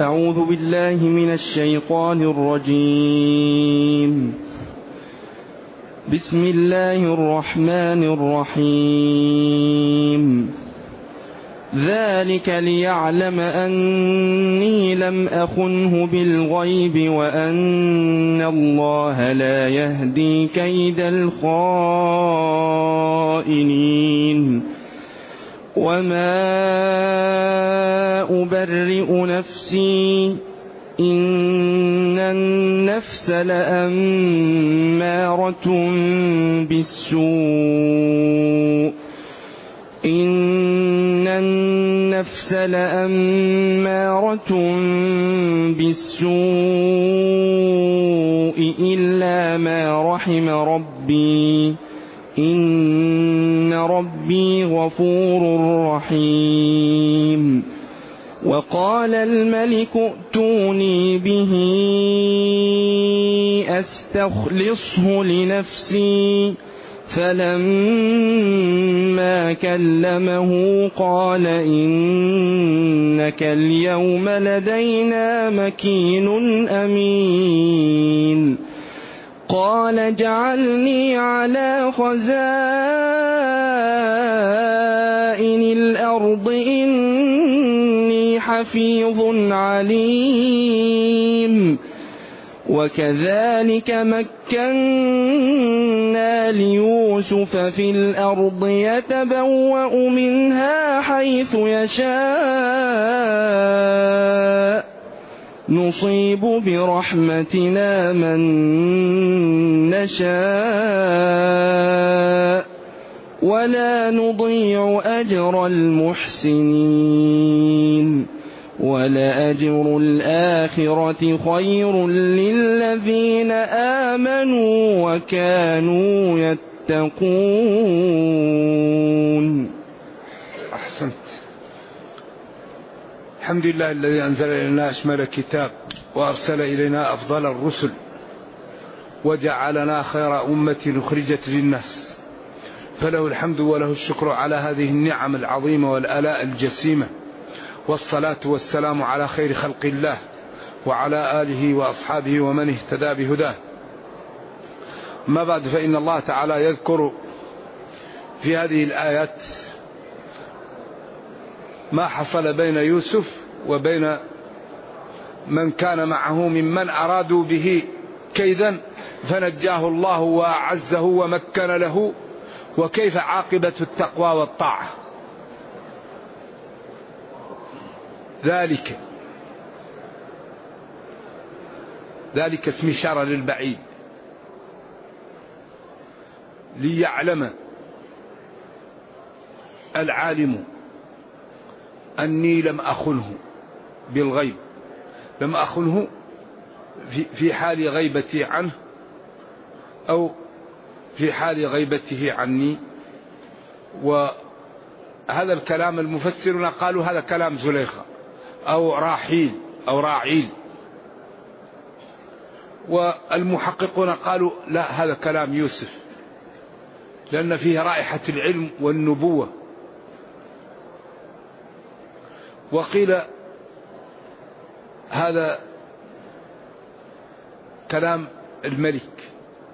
أعوذ بالله من الشيطان الرجيم. بسم الله الرحمن الرحيم. ذلك ليعلم أني لم أخنه بالغيب وأن الله لا يهدي كيد الخائنين. وما أبرئ نفسي إن النفس لأمارة بالسوء إلا ما رحم ربي إن ربي غفور رحيم. وقال الملك ائتوني به أستخلصه لنفسي فلما كلمه قال إنك اليوم لدينا مكين أمين. قال اجعلني على خزائن الأرض إني حفيظ عليم. وكذلك مكنا ليوسف في الأرض يتبوأ منها حيث يشاء نصيب برحمتنا من نشاء ولا نضيع أجر المحسنين. ولأجر الآخرة خير للذين آمنوا وكانوا يتقون. أحسنت. الحمد لله الذي أنزل إلينا أشمل الكتاب وأرسل إلينا أفضل الرسل وجعلنا خير أمة أخرجت للناس، فله الحمد وله الشكر على هذه النعم العظيمة والآلاء الجسيمة، والصلاة والسلام على خير خلق الله وعلى آله وأصحابه ومن اهتدى بهداه. ما بعد، فإن الله تعالى يذكر في هذه الآيات ما حصل بين يوسف وبين من كان معه ممن أرادوا به كيدا فنجاه الله وأعزه ومكن له، وكيف عاقبة التقوى والطاعة. ذلك اسم إشارة للبعيد. ليعلم العالم أني لم أخنه بالغيب، لم أخنه في حال غيبتي عنه أو في حال غيبته عني. وهذا الكلام المفسرون قالوا هذا كلام زليخة أو راحيل أو راعيل، والمحققون قالوا لا، هذا كلام يوسف، لأن فيه رائحة العلم والنبوة. وقيل هذا كلام الملك،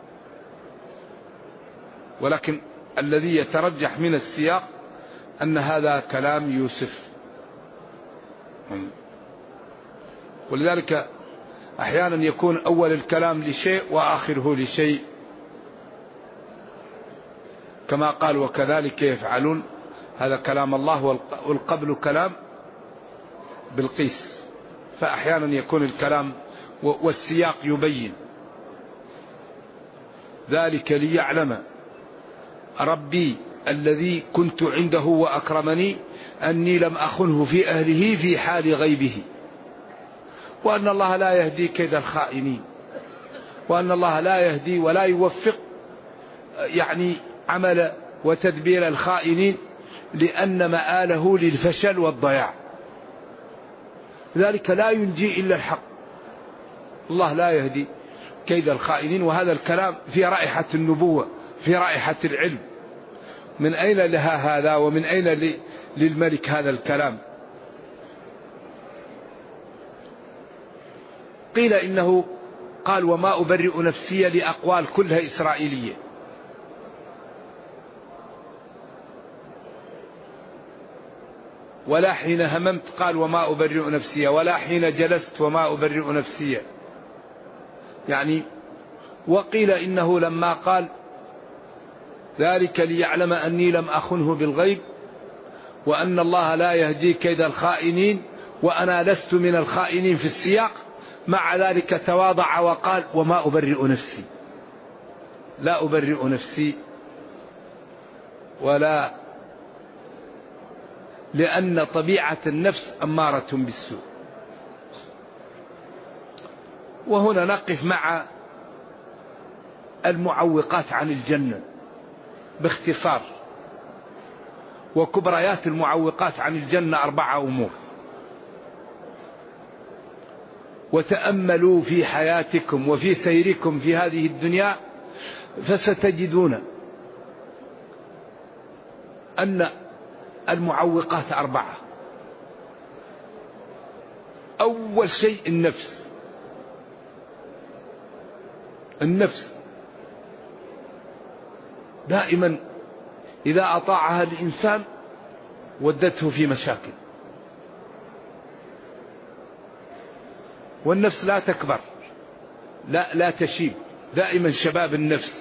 ولكن الذي يترجح من السياق أن هذا كلام يوسف. ولذلك أحيانا يكون أول الكلام لشيء وآخره لشيء، كما قال وكذلك يفعلون، هذا كلام الله والقبل كلام بالقيس، فأحيانا يكون الكلام والسياق يبين. ذلك ليعلم ربي الذي كنت عنده وأكرمني أني لم أخنه في أهله في حال غيبه، وأن الله لا يهدي كيد الخائنين، وأن الله لا يهدي ولا يوفق عمل وتدبير الخائنين، لأن مآله للفشل والضياع. ذلك لا ينجي إلا الحق، الله لا يهدي كيد الخائنين. وهذا الكلام في رائحة النبوة، في رائحة العلم. من أين لها هذا ومن أين للملك هذا الكلام؟ وقيل إنه قال وما أبرئ نفسي لأقوال كلها إسرائيلية. ولا حين هممت قال وما أبرئ نفسي، ولا حين جلست وما أبرئ نفسي. يعني وقيل إنه لما قال ذلك ليعلم أني لم أخنه بالغيب وأن الله لا يهدي كيد الخائنين وأنا لست من الخائنين في السياق، مع ذلك تواضع وقال وما أبرئ نفسي، لا أبرئ نفسي ولا، لأن طبيعة النفس أمارة بالسوء. وهنا نقف مع المعوقات عن الجنة باختصار. وكبريات المعوقات عن الجنة 4 أمور. وتأملوا في حياتكم وفي سيركم في هذه الدنيا فستجدون أن المعوقات 4. أول شيء النفس دائما إذا أطاعها الإنسان ودته في مشاكل. والنفس لا تكبر، لا تشيب، دائما شباب النفس.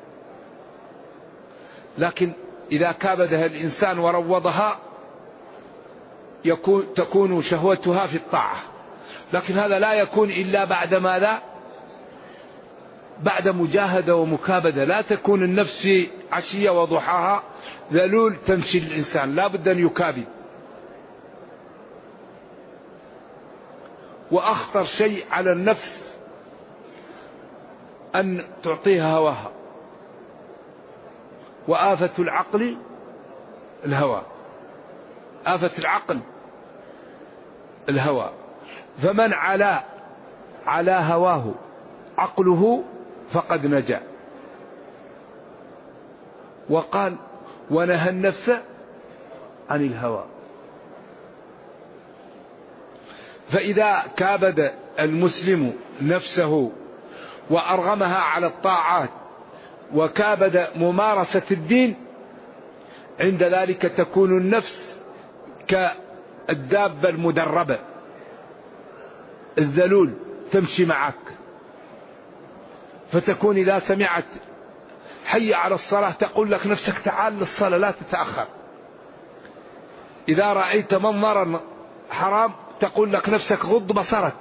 لكن إذا كابدها الإنسان وروضها تكون شهوتها في الطاعة. لكن هذا لا يكون إلا بعد ماذا؟ بعد مجاهدة ومكابدة. لا تكون النفس عشية وضحاها ذلول تمشي الإنسان، لا بد أن يكابد. وأخطر شيء على النفس أن تعطيها هواها. وآفة العقل الهوى، آفة العقل الهوى. فمن على هواه عقله فقد نجا. وقال ونهى النفس عن الهوى. فإذا كابد المسلم نفسه وأرغمها على الطاعات وكابد ممارسة الدين، عند ذلك تكون النفس كالدابة المدربة الذلول تمشي معك. فتكون إذا سمعت حي على الصلاة تقول لك نفسك تعال للصلاة لا تتأخر. إذا رأيت منظرا حرام تقول لك نفسك غض بصرك.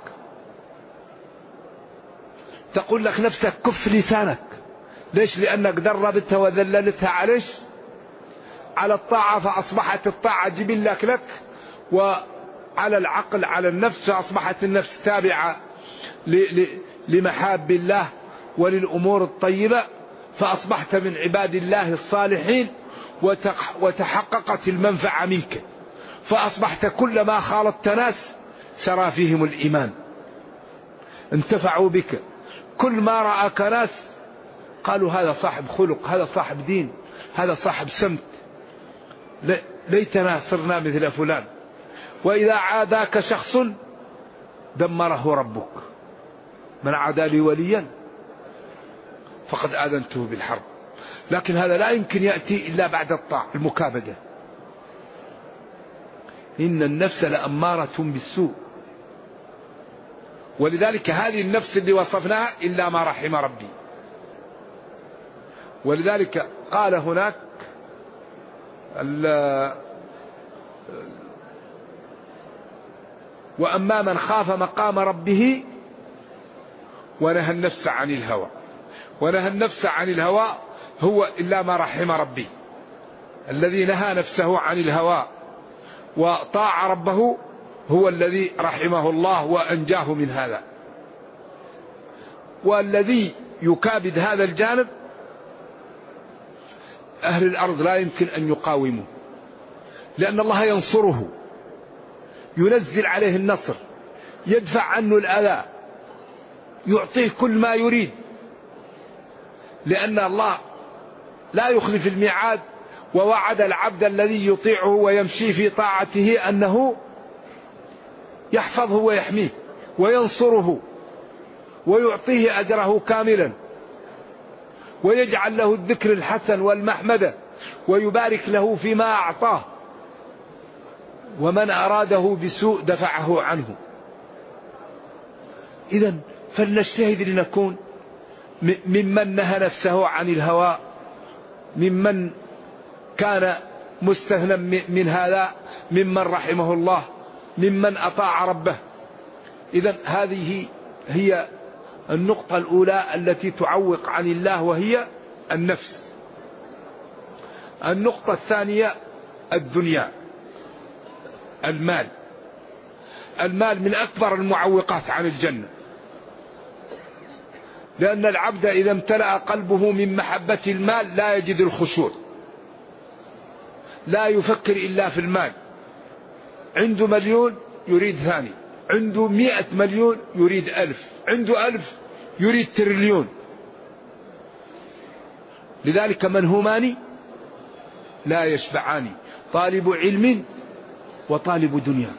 تقول لك نفسك كف لسانك. ليش؟ لأنك دربتها وذللتها على الطاعة، فأصبحت الطاعة جبلك لك. وعلى العقل على النفس، فأصبحت النفس تابعة لمحاب الله وللأمور الطيبة، فأصبحت من عباد الله الصالحين وتحققت المنفعة منك. فأصبحت كلما خالطت ناس سرى فيهم الإيمان، انتفعوا بك. كل ما رأك ناس قالوا هذا صاحب خلق، هذا صاحب دين، هذا صاحب سمت، ليتنا صرنا مثل فلان. وإذا عاداك شخص دمره ربك. من عادى لي وليا فقد آذنته بالحرب. لكن هذا لا يمكن يأتي إلا بعد الطاعة المكابدة. إن النفس لأمارة بالسوء. ولذلك هذه النفس اللي وصفناها إلا ما رحم ربي. ولذلك قال هناك وأما من خاف مقام ربه ونهى النفس عن الهوى. ونهى النفس عن الهوى هو إلا ما رحم ربي، الذي نهى نفسه عن الهوى وطاع ربه هو الذي رحمه الله وأنجاه من هذا. والذي يكابد هذا الجانب أهل الأرض لا يمكن أن يقاومه، لأن الله ينصره، ينزل عليه النصر، يدفع عنه الأذى، يعطيه كل ما يريد. لأن الله لا يخلف الميعاد، ووعد العبد الذي يطيعه ويمشي في طاعته أنه يحفظه ويحميه وينصره ويعطيه أجره كاملا، ويجعل له الذكر الحسن والمحمدة، ويبارك له فيما أعطاه، ومن أراده بسوء دفعه عنه. إذن فلنجتهد لنكون ممن نهى نفسه عن الهوى، ممن كان مستغنى من هذا، ممن رحمه الله، ممن أطاع ربه. إذن هذه هي النقطة الأولى التي تعوق عن الله، وهي النفس. النقطة الثانية الدنيا، المال. المال من أكبر المعوقات عن الجنة، لأن العبد إذا امتلأ قلبه من محبة المال لا يجد الخشوع، لا يفكر إلا في المال. عنده 1,000,000 يريد ثاني، عنده 100 مليون يريد 1000، عنده 1000 يريد تريليون. لذلك منهومان لا يشبعان، طالب علم وطالب دنيا.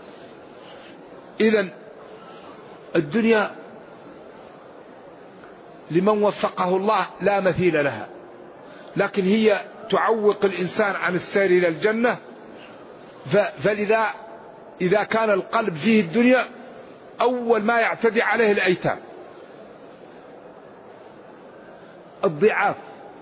إذن الدنيا لمن وفقه الله لا مثيل لها، لكن هي تعوق الإنسان عن السير إلى الجنة. فلذا إذا كان القلب فيه الدنيا أول ما يعتدي عليه الأيتام، الضعاف،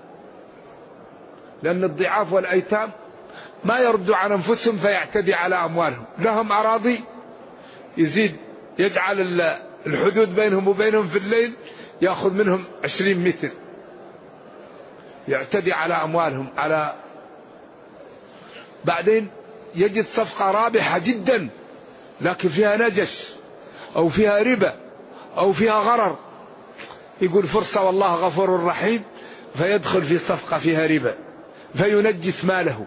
لأن الضعاف والأيتام ما يردوا عن أنفسهم فيعتدي على أموالهم. لهم أراضي يزيد، يجعل الحدود بينهم وبينهم في الليل يأخذ منهم 20 متر، يعتدي على أموالهم. بعدين يجد صفقة رابحة جدا لكن فيها نجش أو فيها ربا أو فيها غرر، يقول فرصة والله غفور رحيم، فيدخل في صفقة فيها ربا فينجس ماله.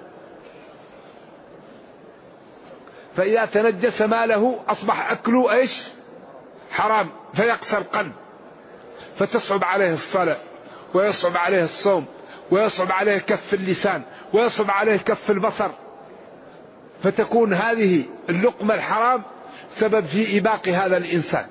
فإذا تنجس ماله أصبح أكله إيش؟ حرام، فيقسى القلب، فتصعب عليه الصلاة، ويصعب عليه الصوم، ويصعب عليه كف اللسان، ويصعب عليه كف البصر، فتكون هذه اللقمة الحرام سبب في إباق هذا الإنسان.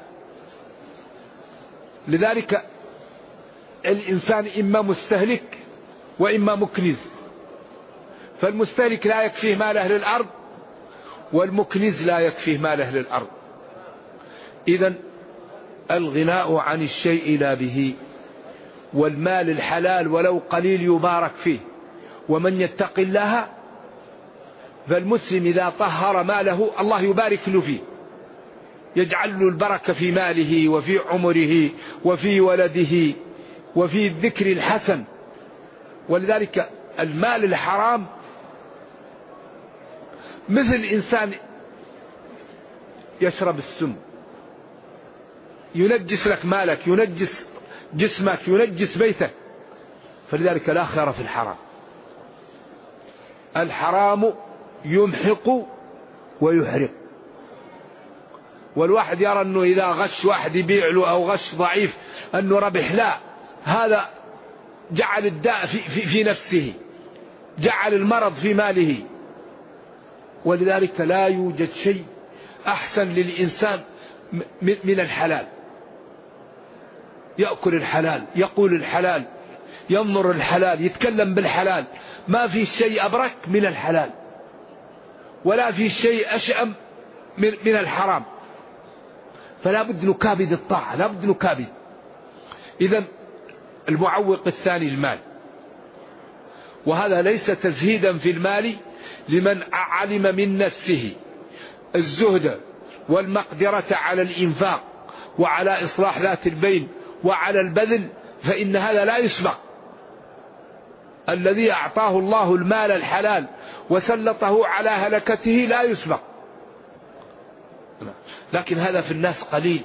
لذلك الإنسان إما مستهلك وإما مكنز، فالمستهلك لا يكفيه ماله للأرض، والمكنز لا يكفيه ماله للأرض. إذن الغناء عن الشيء لا به، والمال الحلال ولو قليل يبارك فيه. ومن يتق الله، فالمسلم إذا طهر ماله الله يبارك له فيه، يجعل له البركة في ماله وفي عمره وفي ولده وفي الذكر الحسن. ولذلك المال الحرام مثل إنسان يشرب السم، ينجس لك مالك، ينجس جسمك، ينجس بيتك. فلذلك لا خير في الحرام. الحرام يمحق ويحرق. والواحد يرى أنه إذا غش واحد يبيع له أو غش ضعيف أنه ربح، لا، هذا جعل الداء في نفسه، جعل المرض في ماله. ولذلك لا يوجد شيء أحسن للإنسان من الحلال، يأكل الحلال، يقول الحلال، ينظر الحلال، يتكلم بالحلال. ما في شيء أبرك من الحلال، ولا في شيء أشأم من الحرام. فلا بد نكابد الطاعة، لا بد نكابد. إذن المعوق الثاني المال، وهذا ليس تزهيدا في المال لمن علم من نفسه الزهد والمقدرة على الإنفاق وعلى إصلاح ذات البين وعلى البذل، فإن هذا لا يسبق. الذي أعطاه الله المال الحلال وسلطه على هلكته لا يسبق. لكن هذا في الناس قليل.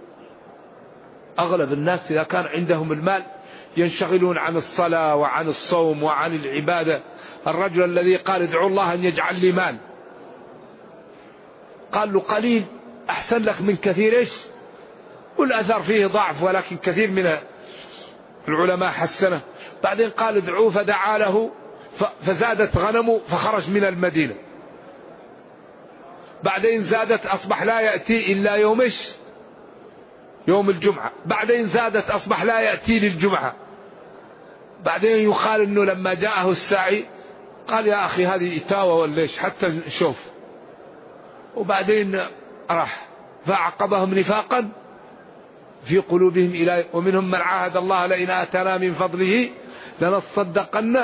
أغلب الناس إذا كان عندهم المال ينشغلون عن الصلاة وعن الصوم وعن العبادة. الرجل الذي قال ادعو الله أن يجعل لي مال، قال له قليل أحسن لك من كثير. إيش؟ والأثر فيه ضعف، ولكن كثير من العلماء حسنه. بعدين قال ادعوه، فدعا له فزادت غنمه فخرج من المدينة. بعدين زادت، أصبح لا يأتي إلا يوم يوم الجمعة، بعدين زادت أصبح لا يأتي للجمعة، بعدين يقال أنه لما جاءه الساعي قال يا أخي هذه إتاوة ولا إيش حتى نشوف، وبعدين راح فعقبهم نفاقا في قلوبهم إلى ومنهم من عاهد الله لئن آتانا من فضله لنصدقن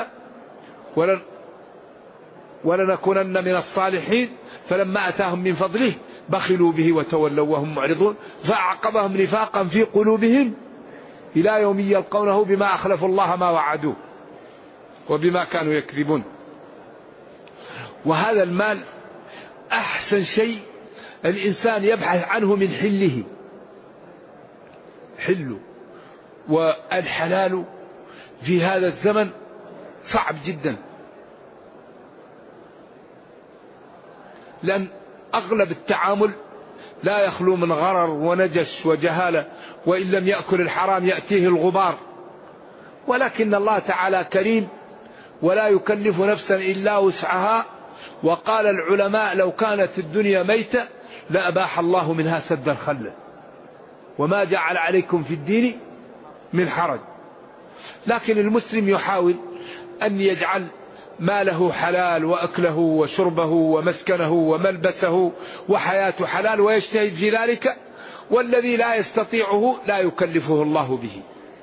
ولنكونن من الصالحين فلما أتاهم من فضله بخلوا به وتولوا وهم معرضون فعقبهم نفاقا في قلوبهم إلى يوم يلقونه بما أخلفوا الله ما وعدوه وبما كانوا يكذبون. وهذا المال أحسن شيء الإنسان يبحث عنه من حله، حله، والحلال في هذا الزمن صعب جدا، لأن أغلب التعامل لا يخلو من غرر ونجش وجهالة، وإن لم يأكل الحرام يأتيه الغبار، ولكن الله تعالى كريم ولا يكلف نفسا إلا وسعها، وقال العلماء لو كانت الدنيا ميتة لأباح الله منها سد الخلة وما جعل عليكم في الدين من حرج. لكن المسلم يحاول أن يجعل ماله حلال وأكله وشربه ومسكنه وملبسه وحياته حلال ويجتهد في ذلك، والذي لا يستطيعه لا يكلفه الله به،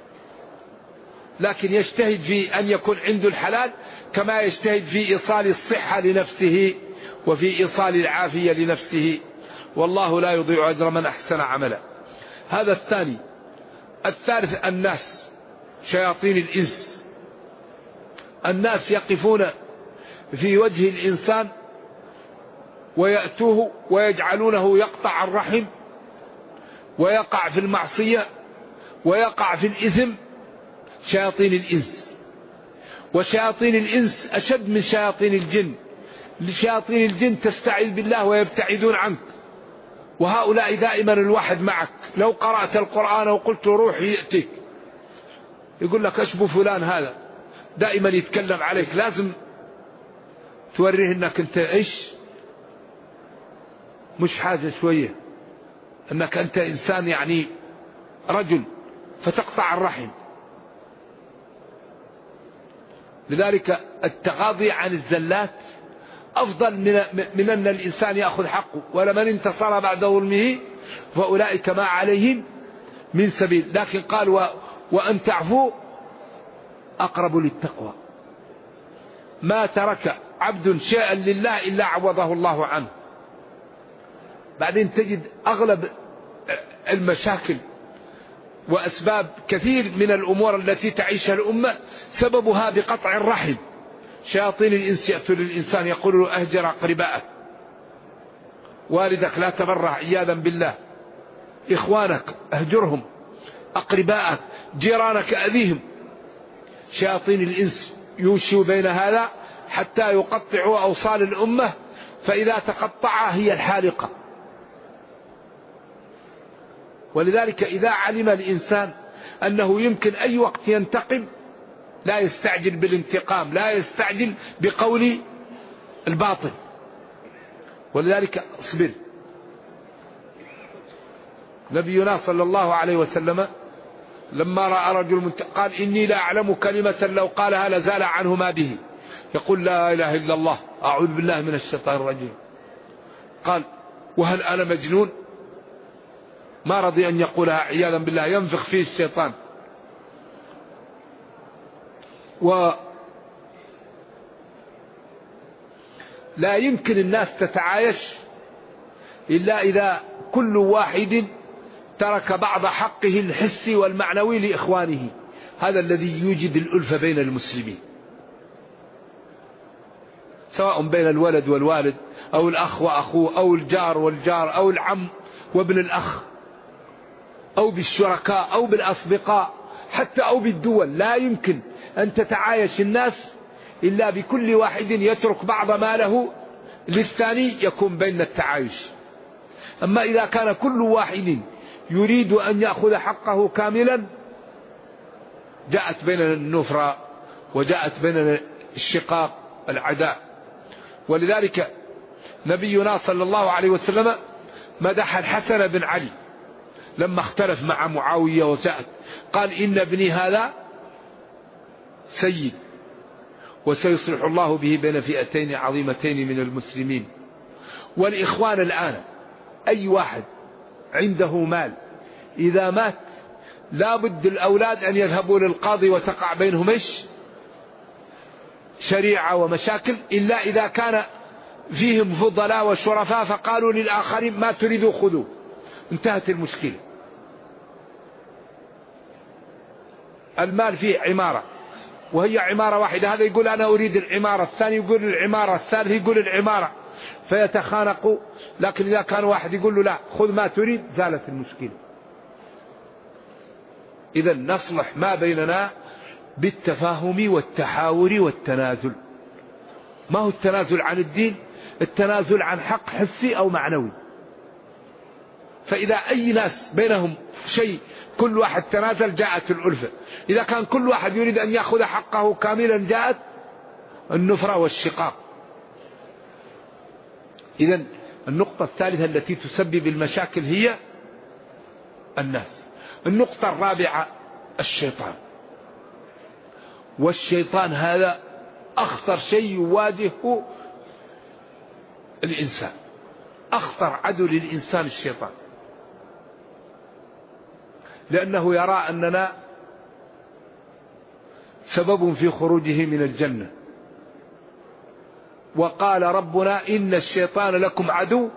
لكن يجتهد في أن يكون عنده الحلال كما يجتهد في إيصال الصحة لنفسه وفي إيصال العافية لنفسه، والله لا يضيع أجر من أحسن عملا. هذا الثاني. الثالث الناس، شياطين الإنس. الناس يقفون في وجه الإنسان ويأتوه ويجعلونه يقطع الرحم ويقع في المعصية ويقع في الإثم، شياطين الإنس. وشياطين الإنس أشد من شياطين الجن، لشياطين الجن تستعيذ بالله ويبتعدون عنك، وهؤلاء دائما الواحد معك، لو قرأت القرآن وقلت روح يأتيك، يقول لك أشبه فلان هذا دائما يتكلم عليك، لازم توريه أنك أنت إيش، مش حاجة شوية، أنك أنت إنسان يعني رجل، فتقطع الرحم. لذلك التغاضي عن الزلات أفضل من أن الإنسان يأخذ حقه، ولمن انتصر بعد ظلمه فأولئك ما عليهم من سبيل. لكن قال وأن تعفوا أقرب للتقوى. ما ترك عبد شيئا لله إلا عوضه الله عنه. بعدين تجد أغلب المشاكل وأسباب كثير من الأمور التي تعيشها الأمة سببها بقطع الرحم. شياطين الإنس يأتوا للإنسان يقول له أهجر أقربائك، والدك لا تبرع عياذا بالله، إخوانك أهجرهم، أقربائك جيرانك أذيهم. شياطين الإنس يوشوا بين هذا حتى يقطعوا أوصال الأمة، فإذا تقطعها هي الحالقة. ولذلك إذا علم الإنسان أنه يمكن أي وقت ينتقم لا يستعجل بالانتقام، لا يستعجل بقول الباطل، ولذلك اصبر. نبينا صلى الله عليه وسلم لما رأى رجل قال إني لا أعلم كلمة لو قالها لزال عنه ما به، يقول لا إله إلا الله أعوذ بالله من الشيطان الرجيم. قال وهل أنا مجنون؟ ما رضي أن يقولها عياذا بالله، ينفخ فيه الشيطان. ولا يمكن الناس تتعايش إلا إذا كل واحد ترك بعض حقه الحسي والمعنوي لإخوانه. هذا الذي يوجد الألفة بين المسلمين، سواء بين الولد والوالد أو الأخ وأخوه أو الجار والجار أو العم وابن الأخ أو بالشركاء أو بالأصدقاء حتى أو بالدول. لا يمكن أن تتعايش الناس إلا بكل واحد يترك بعض ماله للثاني يكون بين التعايش. أما إذا كان كل واحد يريد أن يأخذ حقه كاملا جاءت بيننا النفرة وجاءت بيننا الشقاق العداء. ولذلك نبينا صلى الله عليه وسلم مدح الحسن بن علي لما اختلف مع معاوية وسأل قال إن ابني هذا سيد وسيصلح الله به بين فئتين عظيمتين من المسلمين. والإخوان الآن أي واحد عنده مال إذا مات لا بد الأولاد أن يذهبوا للقاضي وتقع بينهم شريعة ومشاكل، إلا إذا كان فيهم فضلاء وشرفاء فقالوا للآخرين ما تريدوا خذوا، انتهت المشكلة. المال فيه عمارة وهي عمارة واحدة، هذا يقول أنا أريد العمارة، الثاني يقول العمارة، الثالث يقول العمارة، فيتخانقوا. لكن إذا كان واحد يقول له لا خذ ما تريد زالت المشكلة. إذا نصلح ما بيننا بالتفاهم والتحاور والتنازل. ما هو التنازل عن الدين؟ التنازل عن حق حسي أو معنوي. فإذا أي ناس بينهم شيء كل واحد تنازل جاءت الألفة. إذا كان كل واحد يريد أن يأخذ حقه كاملا جاءت النفرة والشقاق. إذا النقطة الثالثة التي تسبب المشاكل هي الناس. النقطة الرابعة الشيطان. والشيطان هذا أخطر شيء يواجهه الإنسان، أخطر عدو للإنسان الشيطان، لأنه يرى أننا سبب في خروجه من الجنة. وقال ربنا إن الشيطان لكم عدو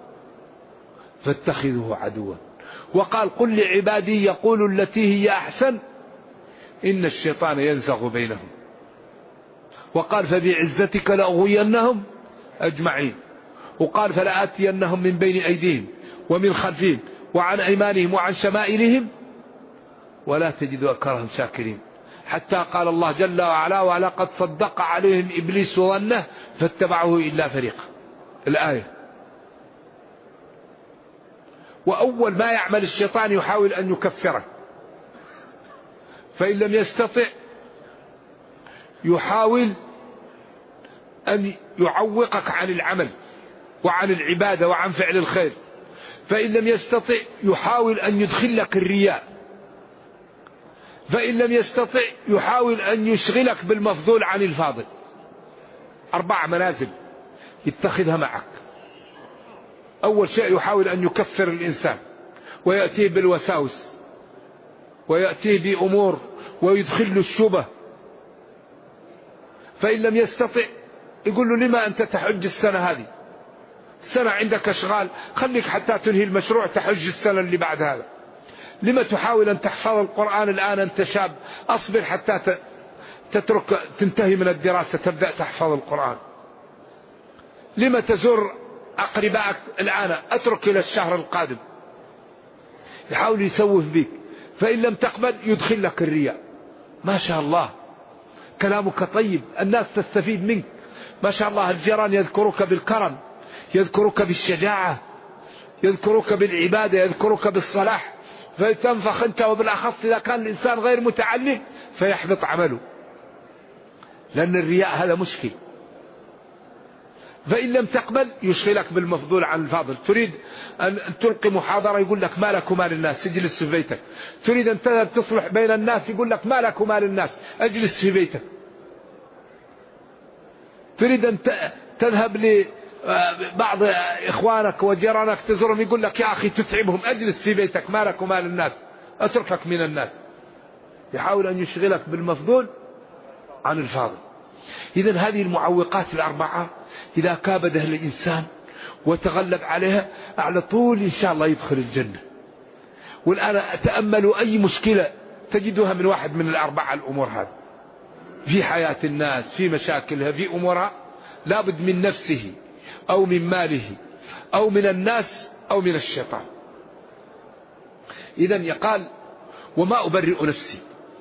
فاتخذوه عدوا. وقال قل لعبادي يقولوا التي هي أحسن إن الشيطان ينزغ بينهم. وقال فبعزتك لأغوينهم أجمعين. وقال فلآتينهم من بين أيديهم ومن خلفهم وعن أيمانهم وعن شمائلهم ولا تجد أكثرهم شاكرين. حتى قال الله جل وعلا ولقد صدق عليهم إبليس ظنه فاتبعه إلا فريقا. الآية. وأول ما يعمل الشيطان يحاول أن يكفرك، فإن لم يستطع يحاول أن يعوقك عن العمل وعن العبادة وعن فعل الخير، فإن لم يستطع يحاول أن يدخلك الرياء، فإن لم يستطع يحاول أن يشغلك بالمفضول عن الفاضل. 4 منازل يتخذها معك. أول شيء يحاول أن يكفر الإنسان ويأتيه بالوساوس ويأتيه بأمور ويدخل له الشبه. فإن لم يستطع يقول له لما أنت تحج السنة هذه؟ السنة عندك أشغال، خليك حتى تنهي المشروع تحج السنة اللي بعد هذا. لما تحاول أن تحفظ القرآن الآن أنت شاب؟ أصبر حتى تنتهي من الدراسة تبدأ تحفظ القرآن. لما تزور أقربائك الآن؟ أترك إلى الشهر القادم. يحاول يسوف بك. فإن لم تقبل يدخل لك الرياء. ما شاء الله كلامك طيب، الناس تستفيد منك، ما شاء الله الجيران يذكرك بالكرم، يذكرك بالشجاعة، يذكرك بالعبادة، يذكرك بالصلاح، فتنفخ أنت. وبالأخص إذا كان الإنسان غير متعلم فيحبط عمله، لأن الرياء هذا مشكل. فإن لم تقبل يشغلك بالمفضول عن الفاضل. تريد أن تلقي محاضرة يقول لك ما لك وما للناس، اجلس في بيتك. تريد أن تذهب تصلح بين الناس يقول لك ما لك وما للناس، اجلس في بيتك. تريد أن تذهب لبعض إخوانك وجيرانك تزورهم يقول لك يا أخي تتعبهم، اجلس في بيتك، ما لك وما للناس، اتركك من الناس. يحاول أن يشغلك بالمفضول عن الفاضل. إذن هذه المعوقات ال4 إذا كابدها الإنسان وتغلب عليها على طول إن شاء الله يدخل الجنة. والآن تأملوا أي مشكلة تجدها من واحد من ال4 الأمور هذه في حياة الناس، في مشاكلها، في أمورها، لابد من نفسه أو من ماله أو من الناس أو من الشيطان. إذن يقال وما أبرئ نفسي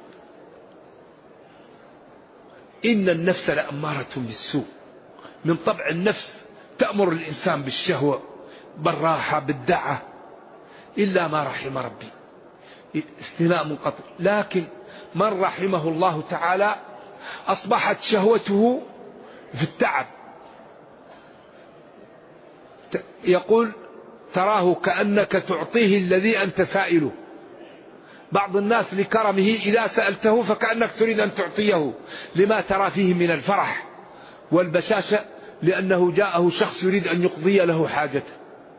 إن النفس لأمارة بالسوء. من طبع النفس تأمر الإنسان بالشهوة بالراحة بالدعة إلا ما رحم ربي، استثناء منقطع. لكن من رحمه الله تعالى أصبحت شهوته في التعب. يقول تراه كأنك تعطيه الذي أنت سائله. بعض الناس لكرمه إذا سألته فكأنك تريد أن تعطيه لما ترى فيه من الفرح والبشاشة، لأنه جاءه شخص يريد أن يقضي له حاجته.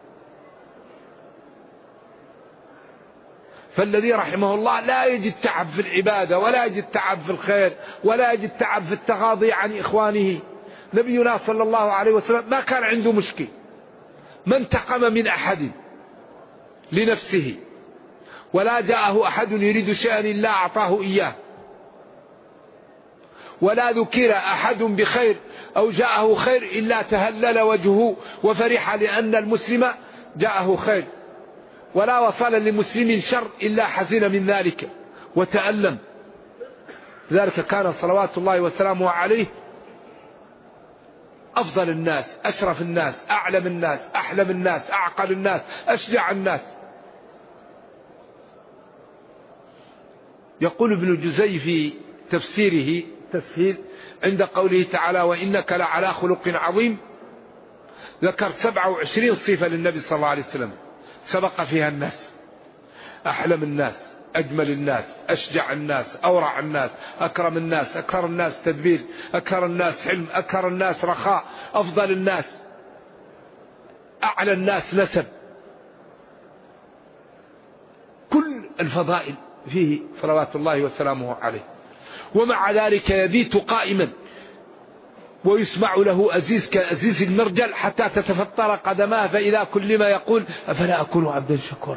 فالذي رحمه الله لا يجد تعب في العبادة، ولا يجد تعب في الخير، ولا يجد تعب في التغاضي عن إخوانه. نبينا صلى الله عليه وسلم ما كان عنده مشكل، ما انتقم من أحد لنفسه، ولا جاءه أحد يريد شيئا إلا أعطاه إياه، ولا ذكر أحد بخير أو جاءه خير إلا تهلل وجهه وفرح لأن المسلم جاءه خير، ولا وصل لمسلم شر إلا حزن من ذلك وتألم. ذلك كان صلوات الله وسلامه عليه أفضل الناس، أشرف الناس، أعلم الناس، أحلم الناس، أعقل الناس، أشجع الناس. يقول ابن الجزي في تفسيره تسهيل عند قوله تعالى وإنك لعلى خلق عظيم، ذكر 27 صفة للنبي صلى الله عليه وسلم سبق فيها الناس: أحلم الناس، أجمل الناس، أشجع الناس، أورع الناس، أكرم الناس، أكثر الناس تدبير، أكثر الناس حلم، أكثر الناس رخاء، أفضل الناس، أعلى الناس نسب. كل الفضائل فيه صلوات الله وسلامه عليه. ومع ذلك يبيت قائما ويسمع له أزيز كأزيز المرجل حتى تتفطر قدماه، فإذا كل ما يقول أفلا أكون عبدا شكورا.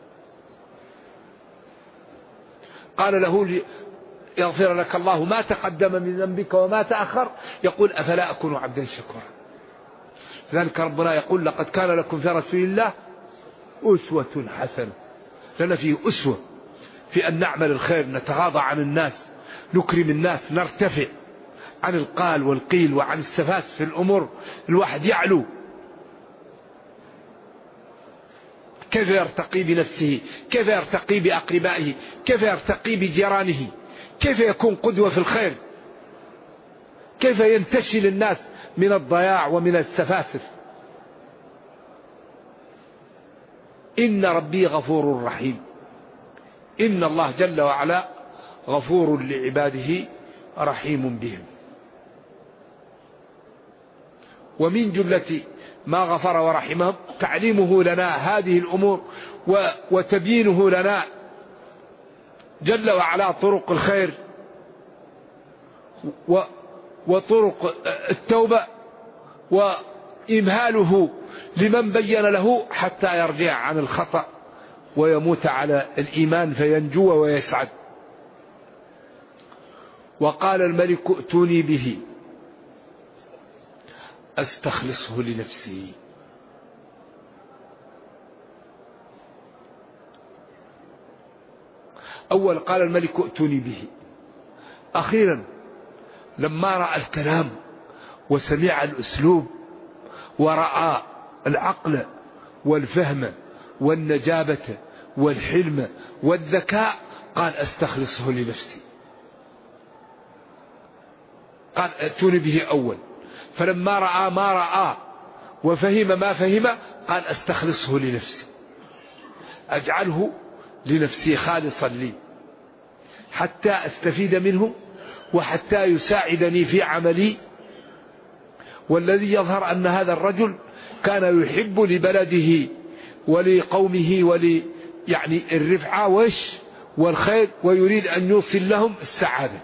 قال له يغفر لك الله ما تقدم من ذنبك وما تأخر، يقول أفلا أكون عبدا شكورا. لذلك ربنا يقول لقد كان لكم في رسول الله أسوة حسنة. لنا فيه أسوة في أن نعمل الخير، نتغاضى عن الناس، نكرم الناس، نرتفع عن القال والقيل وعن السفاس في الأمور. الواحد يعلو، كيف يرتقي بنفسه، كيف يرتقي بأقربائه، كيف يرتقي بجيرانه، كيف يكون قدوة في الخير، كيف ينتشل الناس من الضياع ومن السفاسف. إن ربي غفور رحيم. إن الله جل وعلا غفور لعباده رحيم بهم. ومن جملة ما غفر ورحمه تعليمه لنا هذه الأمور وتبيينه لنا جل وعلا طرق الخير وطرق التوبة، وإمهاله لمن بين له حتى يرجع عن الخطأ ويموت على الإيمان فينجو ويسعد. وقال الملك ائتوني به أستخلصه لنفسي. أول قال الملك ائتوني به، أخيرا لما رأى الكلام وسمع الأسلوب ورأى العقل والفهم والنجابة والحلم والذكاء قال أستخلصه لنفسي. قال ائتوني به أول، فلما رأى ما رأى وفهم ما فهم قال أستخلصه لنفسي، أجعله لنفسي خالصا لي حتى أستفيد منه وحتى يساعدني في عملي. والذي يظهر أن هذا الرجل كان يحب لبلده ولقومه يعني الرفعة والخير، ويريد أن يوصل لهم السعادة.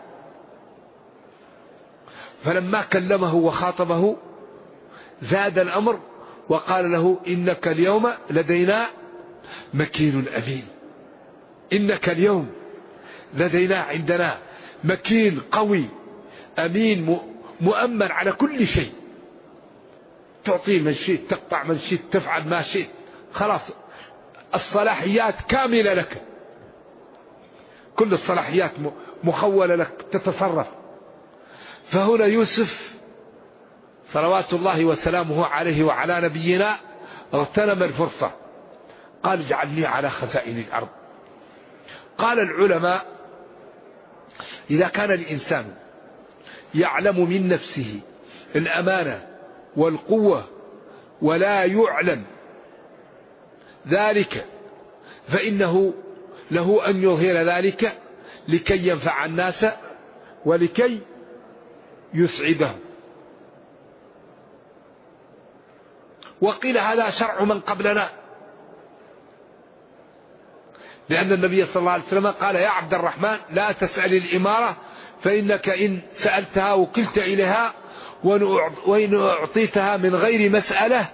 فلما كلمه وخاطبه زاد الأمر وقال له إنك اليوم لدينا مكين أمين. إنك اليوم لدينا عندنا مكين قوي أمين مؤمن على كل شيء، تعطي من شئت، تقطع من شئت، تفعل ما شئت، خلاص الصلاحيات كاملة لك، كل الصلاحيات مخولة لك تتصرف. فهنا يوسف صلوات الله وسلامه عليه وعلى نبينا اغتنم الفرصة، قال اجعلني على خزائن الأرض. قال العلماء إذا كان الإنسان يعلم من نفسه الأمانة والقوة ولا يعلم ذلك فإنه له أن يظهر ذلك لكي ينفع الناس ولكي يسعدهم. وقيل هذا شرع من قبلنا، لأن النبي صلى الله عليه وسلم قال: يا عبد الرحمن لا تسأل الإمارة فإنك إن سألتها وكلت إليها، وإن أعطيتها من غير مسألة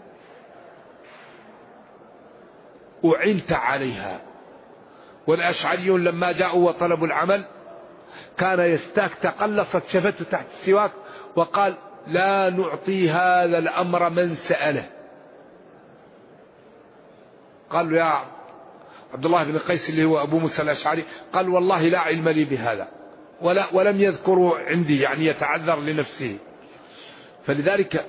أعنت عليها. والأشعريون لما جاءوا وطلبوا العمل كان يستاك، تقلصت شفته تحت السواك وقال: لا نعطي هذا الأمر من سأله. قال له: يا عبد الله بن قيس اللي هو أبو موسى الأشعري، قال: والله لا علم لي بهذا، ولم يذكروا عندي، يعني يتعذر لنفسه. فلذلك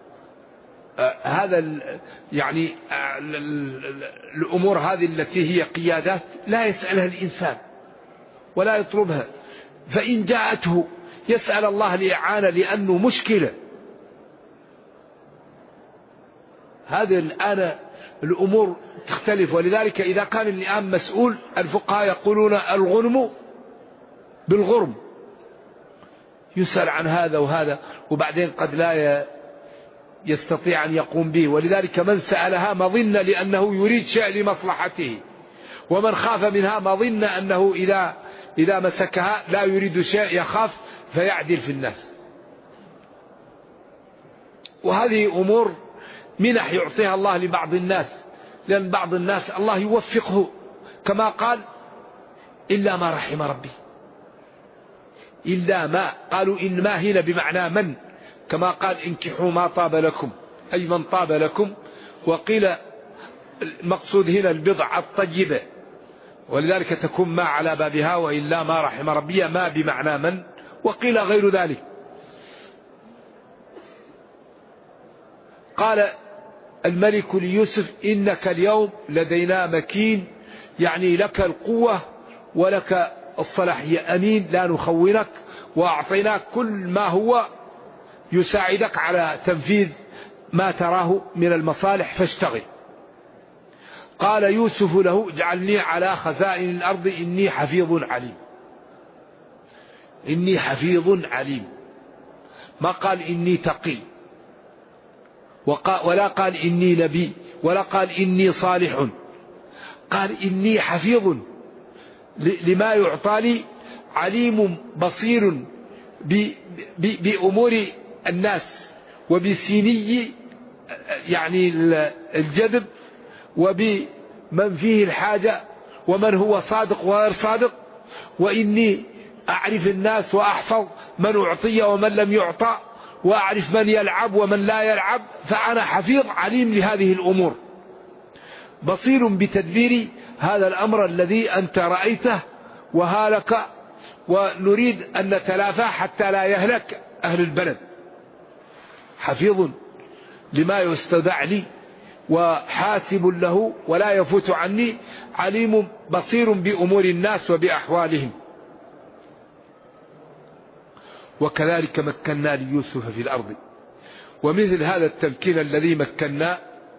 هذا يعني الأمور هذه التي هي قيادات لا يسألها الإنسان ولا يطلبها، فإن جاءته يسأل الله الإعانة لأنه مشكلة. هذه الآن الأمور تختلف. ولذلك إذا كان الآن مسؤول، الفقهاء يقولون الغنم بالغرم، يسأل عن هذا وهذا وبعدين قد لا يستطيع أن يقوم به. ولذلك من سألها مظنة لأنه يريد شيء لمصلحته، ومن خاف منها مظنة أنه إذا مسكها لا يريد شيء، يخاف فيعدل في الناس. وهذه أمور منح يعطيها الله لبعض الناس، لأن بعض الناس الله يوفقه كما قال: إلا ما رحم ربي. إلا ما، قالوا إن ما هنا بمعنى من، كما قال: انكحوا ما طاب لكم، أي من طاب لكم. وقيل المقصود هنا البضع الطيبة، ولذلك تكون ما على بابها. وإلا ما رحم ربي، ما بمعنى من. وقيل غير ذلك. قال الملك ليوسف: إنك اليوم لدينا مكين، يعني لك القوة ولك الصلاحية، أمين لا نخونك، وأعطيناك كل ما هو يساعدك على تنفيذ ما تراه من المصالح، فاشتغل. قال يوسف له: اجعلني على خزائن الأرض إني حفيظ عليم. إني حفيظ عليم، ما قال إني تقي، ولا قال إني نبي، ولا قال إني صالح، قال إني حفيظ لما يعطى لي، عليم بصير بأمور الناس، وبسيني يعني الجذب، وبمن فيه الحاجة، ومن هو صادق وغير صادق. وإني أعرف الناس وأحفظ من أعطي ومن لم يعطى، وأعرف من يلعب ومن لا يلعب، فأنا حفيظ عليم لهذه الأمور، بصير بتدبير هذا الأمر الذي أنت رأيته وهالك، ونريد أن نتلافى حتى لا يهلك أهل البلد. حفيظ لما يستودع لي، وحاسب له ولا يفوت عني، عليم بصير بأمور الناس وبأحوالهم. وكذلك مكنا ليوسف في الأرض. ومثل هذا التمكين الذي مكنا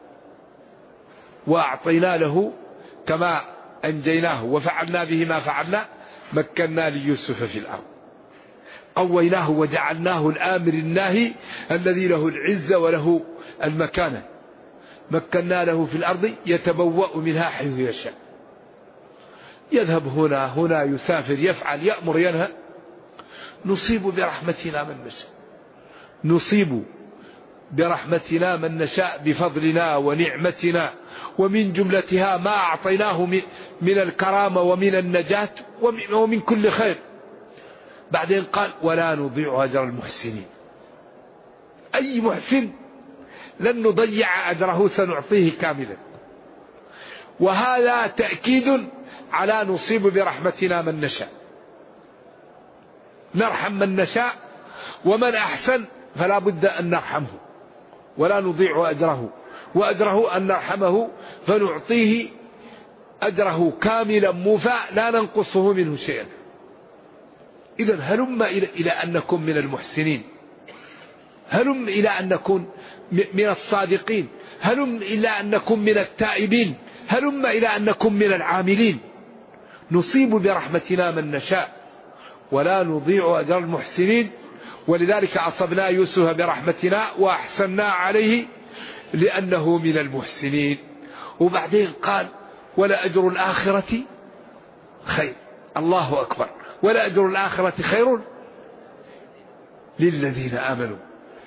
وأعطينا له، كما أنجيناه وفعلنا به ما فعلنا، مكنا ليوسف في الأرض، قويناه وجعلناه الآمر الناهي الذي له العزة وله المكانة. مكنا له في الأرض يتبوأ منها حيث يشاء، يذهب هنا يسافر، يفعل، يأمر، ينهى. نصيب برحمتنا من نشاء، نصيب برحمتنا من نشاء بفضلنا ونعمتنا، ومن جملتها ما أعطيناه من الكرامة ومن النجاة ومن كل خير. بعدين قال: ولا نضيع أجر المحسنين. أي محسن لن نضيع أجره، سنعطيه كاملا. وهذا تأكيد على نصيب برحمتنا من نشاء، نرحم من نشاء، ومن أحسن فلا بد أن نرحمه ولا نضيع أجره. وأجره أن نرحمه فنعطيه أجره كاملا موفى، لا ننقصه منه شيئا. إذن هلم إلى أن نكون من المحسنين، هلم إلى أن نكون من الصادقين، هلم إلى أن نكون من التائبين، هلم إلى أن نكون من العاملين. نصيب برحمتنا من نشاء ولا نضيع أجر المحسنين. ولذلك أصبنا يوسف برحمتنا وأحسنا عليه لأنه من المحسنين. وبعدين قال ولا أجر الآخرة خير. الله أكبر. ولا أجر الآخرة خير للذين آمنوا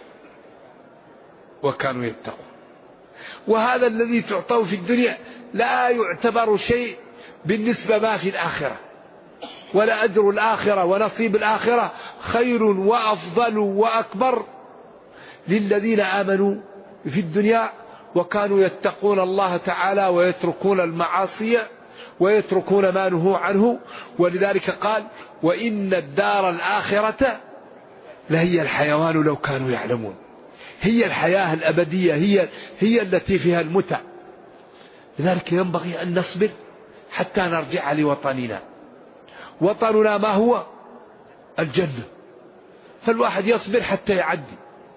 وكانوا يتقون. وهذا الذي تعطوا في الدنيا لا يعتبر شيء بالنسبة ما في الآخرة. ولا أجر الآخرة ونصيب الآخرة خير وأفضل وأكبر للذين آمنوا في الدنيا وكانوا يتقون الله تعالى ويتركون المعاصي ويتركون ما نهوا عنه. ولذلك قال وإن الدار الآخرة لهي الحيوان لو كانوا يعلمون. هي الحياة الأبدية، هي التي فيها المتع. لذلك ينبغي أن نصبر حتى نرجع لوطننا. وطننا ما هو؟ الجنة. فالواحد يصبر حتى يعدي.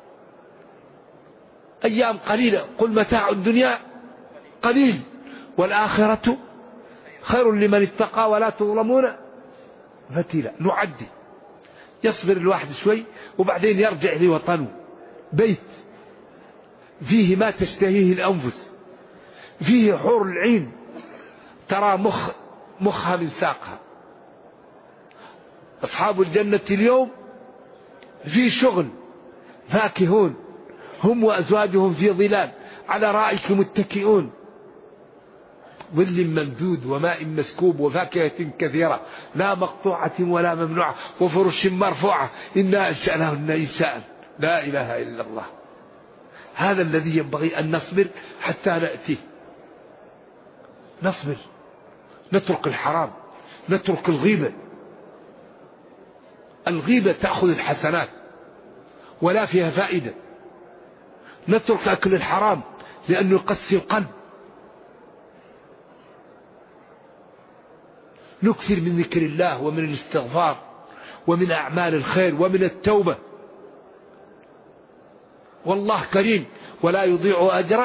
أيام قليلة. قل متاع الدنيا قليل والآخرة خير لمن اتقى ولا تظلمون فتيلا. نعدي. يصبر الواحد شوي وبعدين يرجع لوطنه، بيت فيه ما تشتهيه الأنفس، فيه حور العين ترى مخها من ساقها. أصحاب الجنة اليوم في شغل فاكهون هم وأزواجهم في ظلال على رائك متكئون، ظل ممدود وماء مسكوب وفاكهة كثيرة لا مقطوعة ولا ممنوعة وفرش مرفوعة إنا أنشأناهن إنشاء. لا إله إلا الله. هذا الذي ينبغي أن نصبر حتى نأتيه. نصبر، نترك الحرام، نترك الغيبة. الغيبة تأخذ الحسنات ولا فيها فائدة. نترك أكل الحرام لأنه يقسي القلب. نكثر من ذكر الله ومن الاستغفار ومن أعمال الخير ومن التوبة. والله كريم ولا يضيع أجر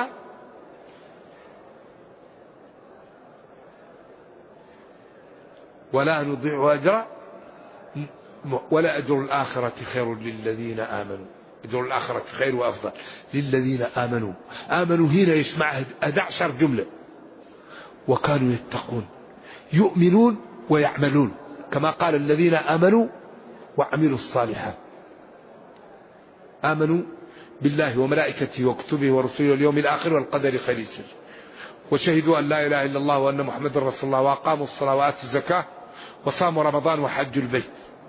ولا نضيع أجر ولا أجر الآخرة خير للذين آمنوا. أجر الآخرة خير وأفضل للذين آمنوا. آمنوا هنا يسمع 11 جملة. وكانوا يتقون، يؤمنون ويعملون كما قال الذين آمنوا وعملوا الصالحات. آمنوا بالله وملائكته وكتبه ورسله واليوم الآخر والقدر خير وشر، وشهدوا أن لا إله إلا الله وأن محمد رسول الله، وأقاموا الصلاة وآتوا الزكاة وصاموا رمضان وحجوا البيت.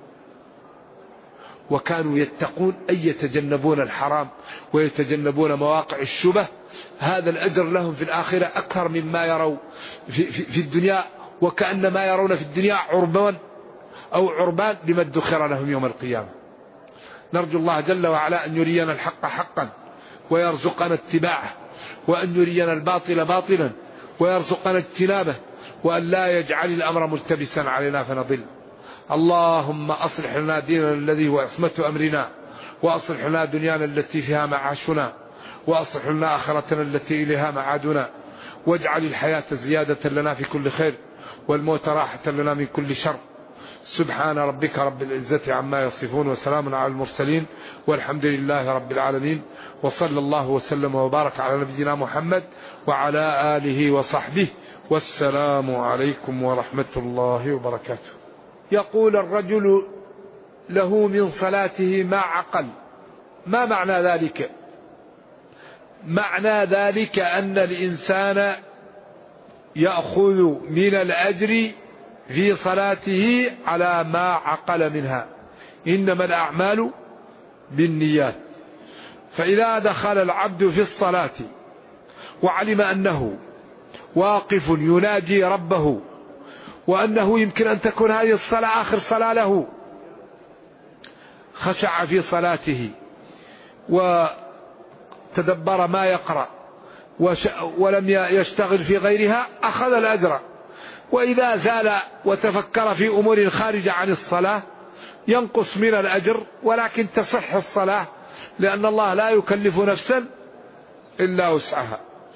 وكانوا يتقون أي يتجنبون الحرام ويتجنبون مواقع الشبه. هذا الأجر لهم في الآخرة أكثر مما يروا في الدنيا. وكأن ما يرون في الدنيا عربان أو عربان لما ادخر لهم يوم القيامة. نرجو الله جل وعلا أن يرينا الحق حقا ويرزقنا اتباعه، وأن يرينا الباطل باطلا ويرزقنا اجتنابه، وأن لا يجعل الأمر ملتبسا علينا فنضل. اللهم أصلح لنا ديننا الذي هو عصمة أمرنا، وأصلح لنا دنيانا التي فيها معاشنا، وأصلح لنا آخرتنا التي إليها معادنا، واجعل الحياة زيادة لنا في كل خير والموت راحة لنا من كل شر. سبحان ربك رب العزة عما يصفون وسلام على المرسلين والحمد لله رب العالمين. وصلى الله وسلم وبارك على نبينا محمد وعلى آله وصحبه، والسلام عليكم ورحمة الله وبركاته. يقول الرجل له من صلاته ما عقل. ما معنى ذلك؟ معنى ذلك أن الإنسان يأخذ من الأجر في صلاته على ما عقل منها. إنما الأعمال بالنيات. فإذا دخل العبد في الصلاة وعلم أنه واقف يناجي ربه، وأنه يمكن أن تكون هذه الصلاة آخر صلاة له، خشع في صلاته وتدبر ما يقرأ ولم يشتغل في غيرها، أخذ الأجر. وإذا زال وتفكر في أمور خارجة عن الصلاة ينقص من الأجر، ولكن تصح الصلاة، لأن الله لا يكلف نفسا إلا وسعها.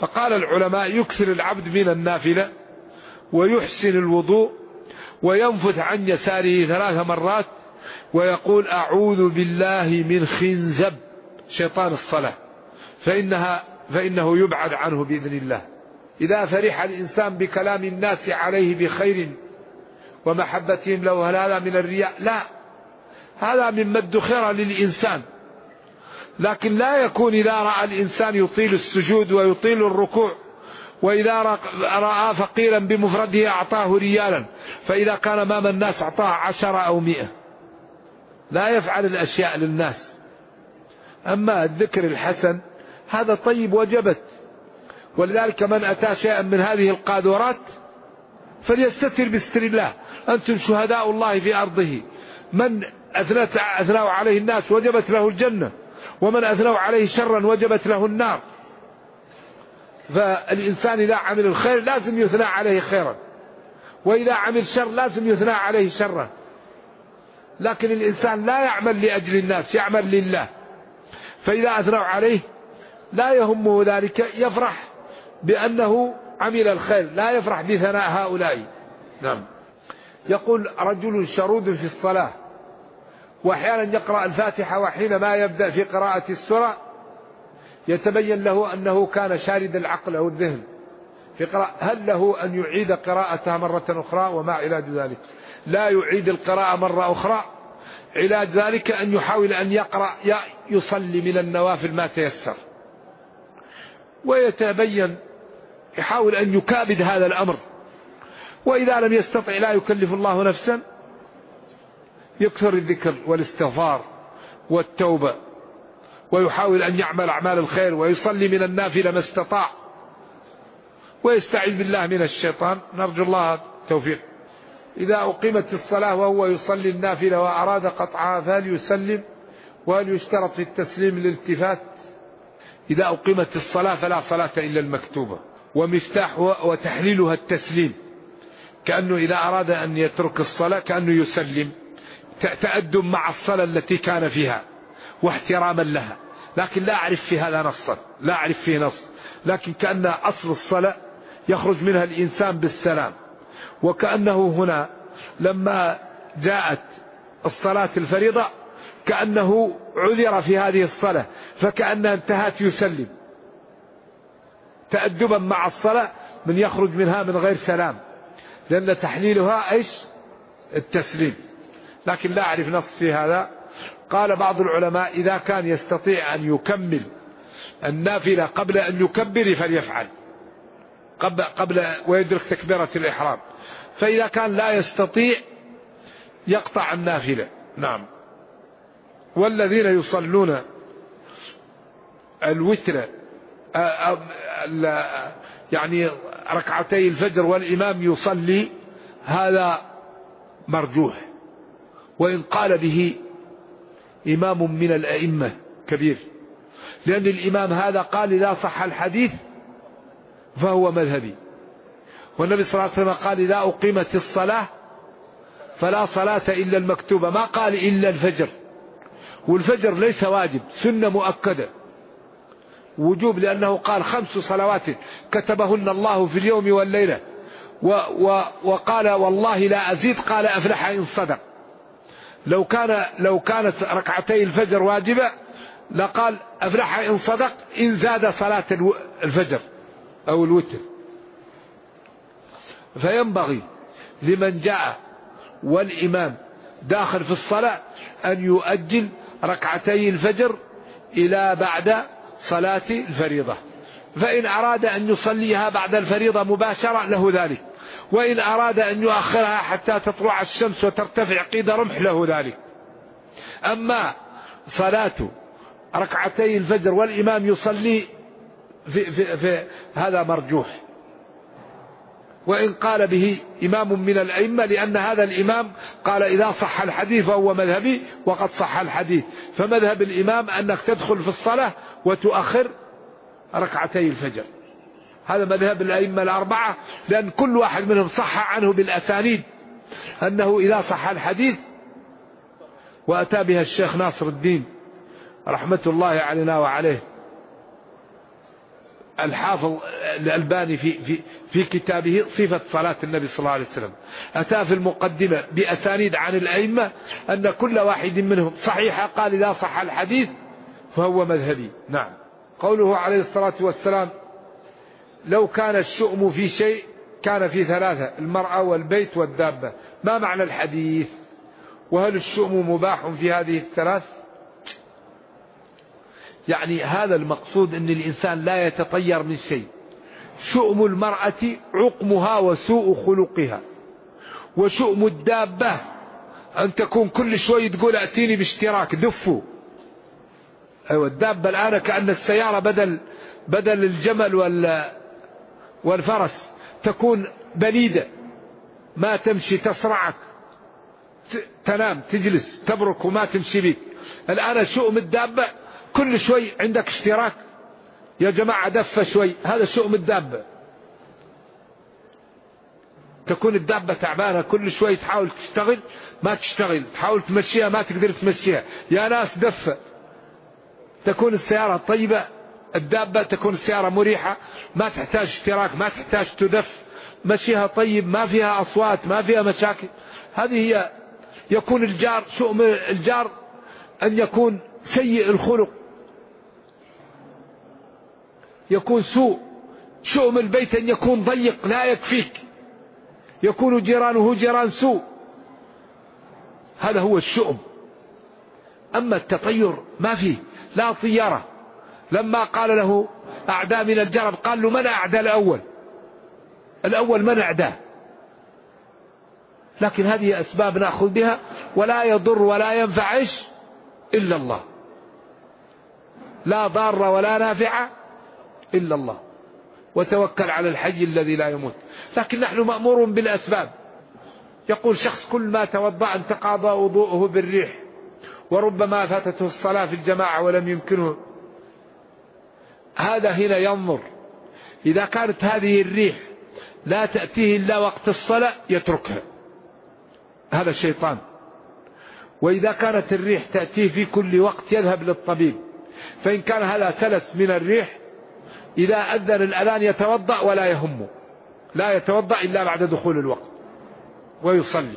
فقال العلماء يكثر العبد من النافلة ويحسن الوضوء وينفث عن يساره 3 مرات ويقول أعوذ بالله من خنزب شيطان الصلاة، فإنه يبعد عنه بإذن الله. إذا فرح الإنسان بكلام الناس عليه بخير ومحبتهم له، هل هذا من الرياء؟ لا، هذا مما ادخر للإنسان. لكن لا يكون إذا رأى الإنسان يطيل السجود ويطيل الركوع، وإذا رأى فقيرا بمفرده أعطاه ريالا، فإذا كان أمام الناس أعطاه 10 أو 100. لا يفعل الأشياء للناس. أما الذكر الحسن هذا طيب وجبت. ولذلك من أتى شيئا من هذه القاذورات فليستتر بستر الله، أنتم شهداء الله في أرضه. من أثنوا عليه الناس وجبت له الجنة، ومن أثنوا عليه شرا وجبت له النار. فالإنسان إذا عمل الخير لازم يثنى عليه خيرا، وإذا عمل شر لازم يثنى عليه شرا. لكن الإنسان لا يعمل لأجل الناس، يعمل لله. فإذا أثنوا عليه لا يهمه ذلك، يفرح بأنه عمل الخير، لا يفرح بثناء هؤلاء. نعم. يقول رجل شرود في الصلاة وأحيانا يقرأ الفاتحة، وحينما يبدأ في قراءة السورة يتبين له أنه كان شارد العقل أو الذهن في قراءة، هل له أن يعيد قراءتها مرة أخرى؟ وما علاج ذلك؟ لا يعيد القراءة مرة أخرى. علاج ذلك أن يحاول أن يقرأ يصلي من النوافل ما تيسر، ويتبين يحاول أن يكابد هذا الأمر. وإذا لم يستطع لا يكلف الله نفسا، يكثر الذكر والاستغفار والتوبة، ويحاول أن يعمل أعمال الخير ويصلي من النافلة ما استطاع، ويستعيذ بالله من الشيطان. نرجو الله التوفيق. إذا أقيمت الصلاة وهو يصلي النافلة وأراد قطعها فهل يسلم؟ وهل يشترط في التسليم الالتفات؟ إذا أقيمت الصلاة فلا صلاة إلا المكتوبة، ومفتاح وتحليلها التسليم، كأنه إذا أراد أن يترك الصلاة كأنه يسلم، تأدب مع الصلاة التي كان فيها واحتراما لها. لكن لا أعرف في هذا نصا، لا أعرف فيه نص، لكن كأن أصل الصلاة يخرج منها الإنسان بالسلام. وكأنه هنا لما جاءت الصلاة الفريضة كأنه عذر في هذه الصلاة، فكأنها انتهت يسلم تأدبا مع الصلاة من يخرج منها من غير سلام، لأن تحليلها إيش؟ التسليم. لكن لا أعرف نص في هذا. قال بعض العلماء إذا كان يستطيع أن يكمل النافلة قبل أن يكبر فليفعل قبل ويدرك تكبيرة الإحرام، فإذا كان لا يستطيع يقطع النافلة. نعم. والذين يصلون الوتر يعني ركعتي الفجر والإمام يصلي، هذا مرجوح، وإن قال به إمام من الأئمة كبير، لأن الإمام هذا قال إذا صح الحديث فهو مذهبي. والنبي صلى الله عليه وسلم قال إذا أقيمت الصلاة فلا صلاة إلا المكتوبة، ما قال إلا الفجر. والفجر ليس واجب، سنة مؤكدة وجوب، لأنه قال 5 صلوات كتبهن الله في اليوم والليلة، وقال والله لا أزيد، قال أفلح إن صدق. لو كانت ركعتي الفجر واجبة لقال أفلح إن صدق إن زاد صلاة الفجر أو الوتر. فينبغي لمن جاء والإمام داخل في الصلاة أن يؤجل ركعتي الفجر إلى بعد صلاة الفريضة، فإن أراد أن يصليها بعد الفريضة مباشرة له ذلك، وإن أراد أن يؤخرها حتى تطلع الشمس وترتفع قيد رمح له ذلك. أما صلاة ركعتي الفجر والإمام يصلي في هذا مرجوح، وإن قال به إمام من الأئمة، لأن هذا الإمام قال إذا صح الحديث فهو مذهبي، وقد صح الحديث. فمذهب الإمام أنك تدخل في الصلاة وتؤخر ركعتي الفجر، هذا مذهب الأئمة الأربعة، لأن كل واحد منهم صح عنه بالأسانيد أنه إذا صح الحديث، وأتى بها الشيخ ناصر الدين رحمة الله علينا وعليه، الحافظ الألباني في كتابه صفة صلاة النبي صلى الله عليه وسلم أتى في المقدمة بأسانيد عن الأئمة أن كل واحد منهم صحيح، قال إذا صح الحديث فهو مذهبي. نعم. قوله عليه الصلاة والسلام لو كان الشؤم في شيء كان في ثلاثة: المرأة والبيت والدابة. ما معنى الحديث؟ وهل الشؤم مباح في هذه الثلاث؟ يعني هذا المقصود أن الإنسان لا يتطير من شيء. شؤم المرأة عقمها وسوء خلقها، وشؤم الدابة أن تكون كل شوي تقول أتيني باشتراك دفوا. أيوة، الدابة الآن كأن السيارة بدل الجمل والفرس تكون بليدة، ما تمشي، تصرعك، تنام تجلس تبرك وما تمشي بك. الآن شؤم الدابة كل شوي عندك اشتراك، يا جماعة دفة شوي، هذا شؤم الدابة. تكون الدابة تعبانة كل شوي تحاول تشتغل ما تشتغل، تحاول تمشيها ما تقدر تمشيها، يا ناس دفة. تكون السيارة طيبة، الدابة تكون السيارة مريحة، ما تحتاج اشتراك، ما تحتاج تدف، مشيها طيب، ما فيها أصوات، ما فيها مشاكل. هذه هي. يكون الجار، شؤم الجار أن يكون سيء الخلق، يكون سوء. شؤم البيت أن يكون ضيق لا يكفيك، يكون جيرانه جيران سوء. هذا هو الشؤم. أما التطير ما فيه، لا طيارة. لما قال له أعدى من الجرب قال له من أعدى الأول من أعداه. لكن هذه أسباب نأخذ بها، ولا يضر ولا ينفع إلا الله، لا ضار ولا نافع إلا الله، وتوكل على الحي الذي لا يموت. لكن نحن مأمور بالأسباب. يقول شخص كل ما توضأ انتقض وضوءه بالريح، وربما فاتته الصلاة في الجماعة ولم يمكنه. هذا هنا ينظر، إذا كانت هذه الريح لا تأتيه إلا وقت الصلاة يتركها، هذا الشيطان. وإذا كانت الريح تأتيه في كل وقت يذهب للطبيب. فإن كان هذا سلس من الريح، إذا أذن الأذان يتوضأ ولا يهمه، لا يتوضأ إلا بعد دخول الوقت ويصلي.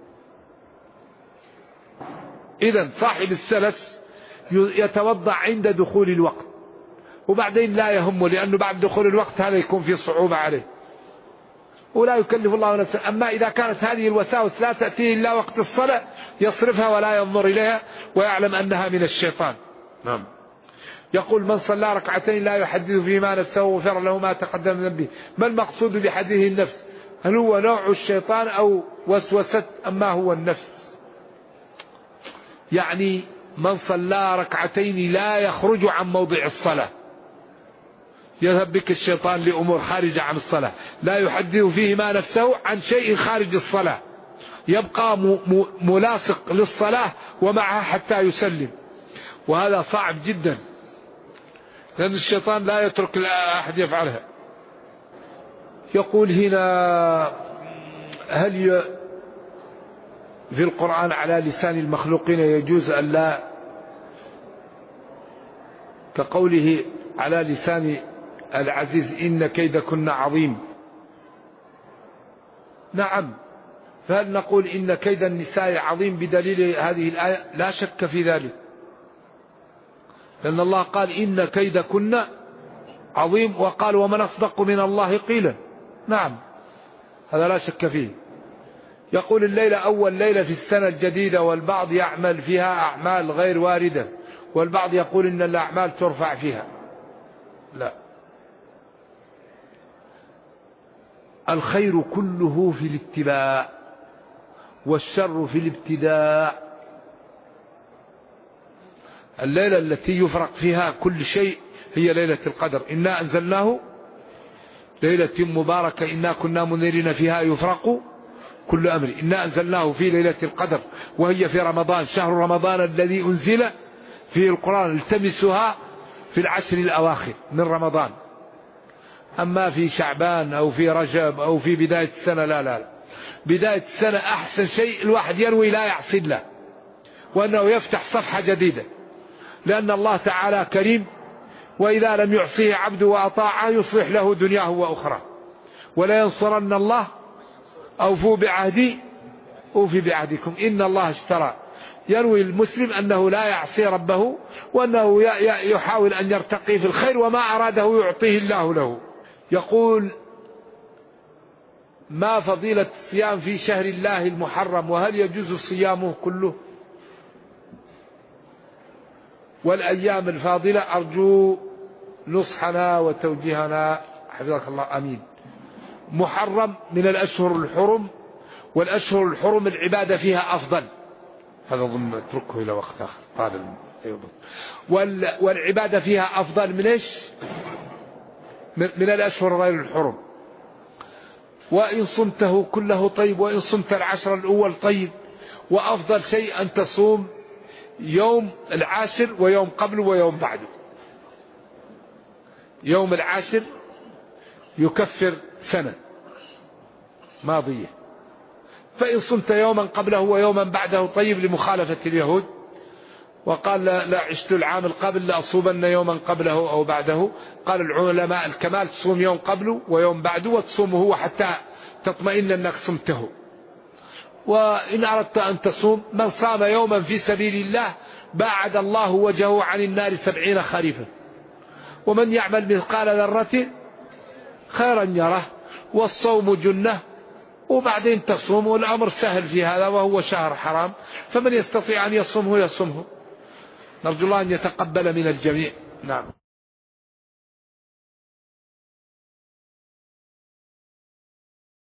إذن صاحب السلس يتوضأ عند دخول الوقت، وبعدين لا يهمه، لأنه بعد دخول الوقت هذا يكون فيه صعوبة عليه ولا يكلف الله نفسا. أما إذا كانت هذه الوساوس لا تأتيه إلا وقت الصلاة يصرفها ولا ينظر إليها، ويعلم أنها من الشيطان. نعم. يقول من صلى ركعتين لا يحدث فيما نفسه وغفر له ما تقدم من ذنبه. ما المقصود بحديث النفس؟ هل هو نوع الشيطان أو وسوسة أما هو النفس؟ يعني من صلى ركعتين لا يخرج عن موضع الصلاة، يذهب بك الشيطان لأمور خارجة عن الصلاة، لا يحدث فيهما نفسه عن شيء خارج الصلاة، يبقى ملاصق للصلاة ومعها حتى يسلم. وهذا صعب جدا، لأن الشيطان لا يترك أحد يفعلها. يقول هنا هل في القرآن على لسان المخلوقين يجوز أن لا، كقوله على لسان العزيز إن كيدكن عظيم؟ نعم. فهل نقول إن كيد النساء عظيم بدليل هذه الآية؟ لا شك في ذلك، لأن الله قال إن كيدكن عظيم، وقال ومن أصدق من الله قيلا. نعم، هذا لا شك فيه. يقول الليلة أول ليلة في السنة الجديدة، والبعض يعمل فيها أعمال غير واردة، والبعض يقول إن الأعمال ترفع فيها. لا، الخير كله في الاتباع، والشر في الابتداع. الليلة التي يفرق فيها كل شيء هي ليلة القدر. إنا أنزلناه ليلة مباركة إنا كنا منذرين فيها يفرق كل أمر. إنا أنزلناه في ليلة القدر، وهي في رمضان، شهر رمضان الذي أنزل فيه القرآن، التمسها في العشر الأواخر من رمضان. أما في شعبان أو في رجب أو في بداية السنة لا. بداية السنة أحسن شيء الواحد ينوي لا يعصي الله، وأنه يفتح صفحة جديدة، لأن الله تعالى كريم وإذا لم يعصيه عبد وأطاعه يصلح له دنياه وأخرى. ولا ينصرن الله أوفوا بعهدي أوفي بعهدكم إن الله اشترى. يروي المسلم أنه لا يعصي ربه وأنه يحاول أن يرتقي في الخير وما أراده يعطيه الله له. يقول: ما فضيلة الصيام في شهر الله المحرم، وهل يجوز صيامه كله؟ والأيام الفاضلة أرجو نصحنا وتوجيهنا حفظك الله. آمين. محرم من الأشهر الحرم، والأشهر الحرم العبادة فيها أفضل. هذا ضمن اتركه إلى وقت آخر طالب. والعبادة فيها أفضل من إيش؟ من الأشهر غير الحرم. وإن صمته كله طيب، وإن صمت العشر الأول طيب. وأفضل شيء أن تصوم يوم العاشر ويوم قبله ويوم بعده. يوم العاشر يكفر سنة ماضية، فإن صمت يوما قبله ويوما بعده طيب لمخالفة اليهود. وقال: لا عشت العام القابل لأصوبن يوما قبله أو بعده. قال العلماء: الكمال تصوم يوم قبله ويوم بعده، وتصومه هو حتى تطمئن أنك صمته. وإن أردت أن تصوم، من صام يوما في سبيل الله باعد الله وجهه عن النار 70 خريفا. ومن يعمل مثقال ذرة خيرا يره. والصوم جنة. وبعدين تصوم، والأمر سهل في هذا، وهو شهر حرام، فمن يستطيع أن يصومه يصومه. نرجو الله أن يتقبل من الجميع. نعم.